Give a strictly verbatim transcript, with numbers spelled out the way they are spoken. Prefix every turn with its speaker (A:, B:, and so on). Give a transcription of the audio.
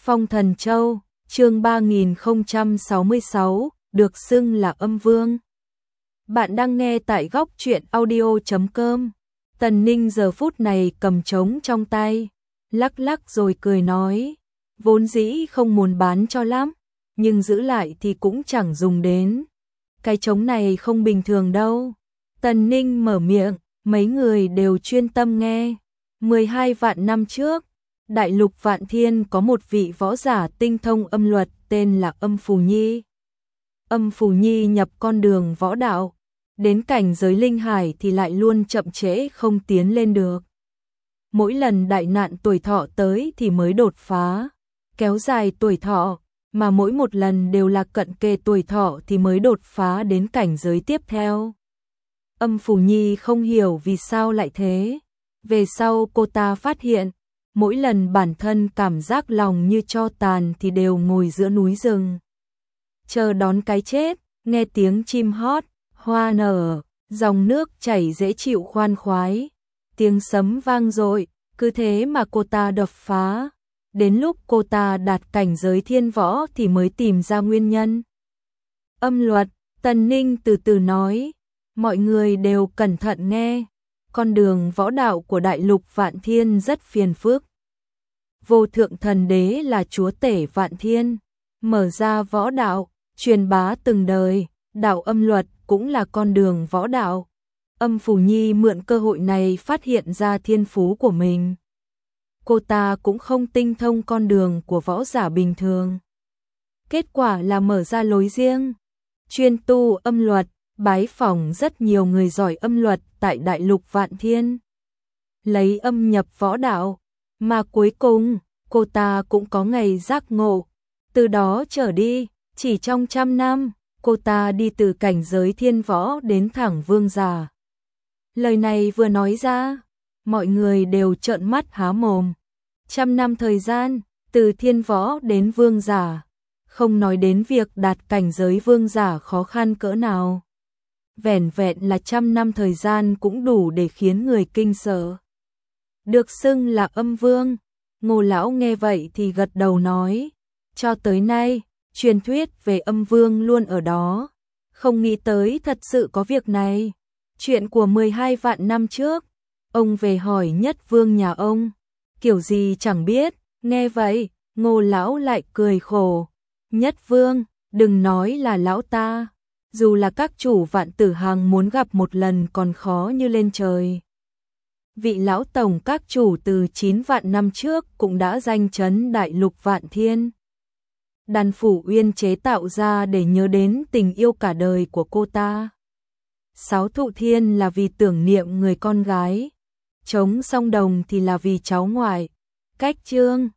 A: Phong Thần Châu, chương ba nghìn không trăm sáu mươi sáu, được xưng là âm vương. Bạn đang nghe tại góc truyện audio chấm com. Tần Ninh giờ phút này cầm trống trong tay, lắc lắc rồi cười nói, vốn dĩ không muốn bán cho lắm, nhưng giữ lại thì cũng chẳng dùng đến. Cái trống này không bình thường đâu. Tần Ninh mở miệng, mấy người đều chuyên tâm nghe. mười hai vạn năm trước, Đại lục Vạn Thiên có một vị võ giả tinh thông âm luật tên là Âm Phù Nhi. Âm Phù Nhi nhập con đường võ đạo, đến cảnh giới linh hải thì lại luôn chậm trễ không tiến lên được. Mỗi lần đại nạn tuổi thọ tới thì mới đột phá, kéo dài tuổi thọ, mà mỗi một lần đều là cận kề tuổi thọ thì mới đột phá đến cảnh giới tiếp theo. Âm Phù Nhi không hiểu vì sao lại thế. Về sau cô ta phát hiện, mỗi lần bản thân cảm giác lòng như tro tàn thì đều ngồi giữa núi rừng, chờ đón cái chết, nghe tiếng chim hót, hoa nở, dòng nước chảy dễ chịu khoan khoái, tiếng sấm vang dội, cứ thế mà cô ta đập phá. Đến lúc cô ta đạt cảnh giới thiên võ thì mới tìm ra nguyên nhân. Âm luật, Tần Ninh từ từ nói, mọi người đều cẩn thận nghe. Con đường võ đạo của Đại lục Vạn Thiên rất phiền phức. Vô thượng thần đế là chúa tể Vạn Thiên, mở ra võ đạo, truyền bá từng đời, đạo âm luật cũng là con đường võ đạo. Âm Phù Nhi mượn cơ hội này phát hiện ra thiên phú của mình. Cô ta cũng không tinh thông con đường của võ giả bình thường. Kết quả là mở ra lối riêng, chuyên tu âm luật, bái phỏng rất nhiều người giỏi âm luật tại Đại lục Vạn Thiên. Lấy âm nhập võ đạo, mà cuối cùng, cô ta cũng có ngày giác ngộ. Từ đó trở đi, chỉ trong trăm năm, cô ta đi từ cảnh giới thiên võ đến thẳng vương giả. Lời này vừa nói ra, mọi người đều trợn mắt há mồm. Trăm năm thời gian, từ thiên võ đến vương giả, không nói đến việc đạt cảnh giới vương giả khó khăn cỡ nào. Vẻn vẹn là trăm năm thời gian cũng đủ để khiến người kinh sợ. Được xưng là âm vương, Ngô lão nghe vậy thì gật đầu nói, cho tới nay, truyền thuyết về âm vương luôn ở đó, không nghĩ tới thật sự có việc này. Chuyện của mười hai vạn năm trước, ông về hỏi Nhất Vương nhà ông, kiểu gì chẳng biết, nghe vậy, Ngô lão lại cười khổ. Nhất Vương, đừng nói là lão ta, dù là các chủ Vạn Tử Hằng muốn gặp một lần còn khó như lên trời. Vị lão tổng các chủ từ chín vạn năm trước cũng đã danh chấn Đại lục Vạn Thiên. Đàn Phủ Uyên chế tạo ra để nhớ đến tình yêu cả đời của cô ta. Sáu Thụ Thiên là vì tưởng niệm người con gái, Trống Song Đồng thì là vì cháu ngoại, Cách Trương,